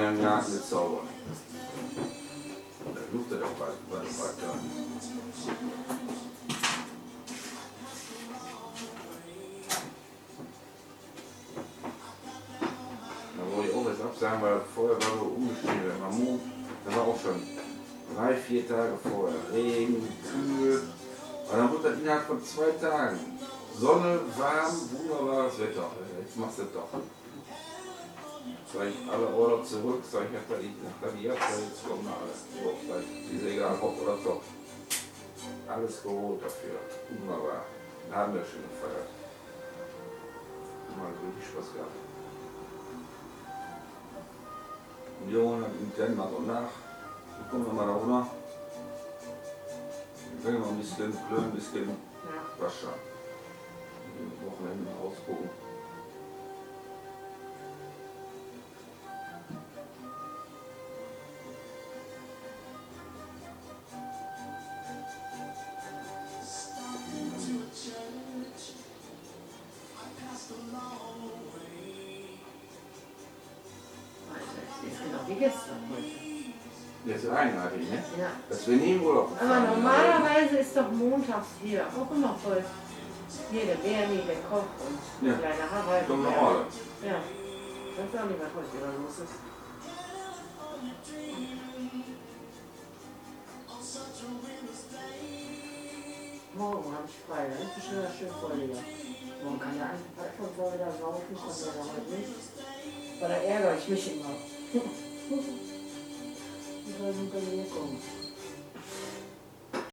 ja im Garten gezaubert. Da luftet er auch bald weiter. Da wollte ich auch jetzt absagen, weil vorher war so umgeschrieben. Mammut, da war auch schon 3-4 Tage vorher Regen, kühl. Und dann wurde das innerhalb von 2 Tagen Sonne, warm, wunderbares Wetter. Jetzt machst du es doch. Sag ich alle Urlaub zurück, sag ich, nach der jetzt kommen alle. So, diese egal, Hop oder Top. Alles geholt dafür. Wunderbar. Da haben wir schon gefeiert. Mal richtig Spaß gehabt. Und die Jungen intern nach und nach. Wir kommen nochmal da runter. Wir können noch ein bisschen klönen, ein bisschen waschen. Am Wochenende mal ausgucken. Wie gestern heute. Jetzt eigenartig, ne? Ja. Dass wir nie im Urlaub Aber fahren. normalerweise ist doch montags hier auch immer voll. Hier der Bernie, der Koch und der kleine Harald. Kommen noch alle. Ja. Ich weiß auch nicht, was heute wieder los ist. Morgen habe ich frei, da ist es schon wieder schön voll wieder. Morgen kann der einfach schon voll wieder saufen, kommt er aber heute nicht. Weil da ärgere ich mich immer. Die sollen bei mir kommen.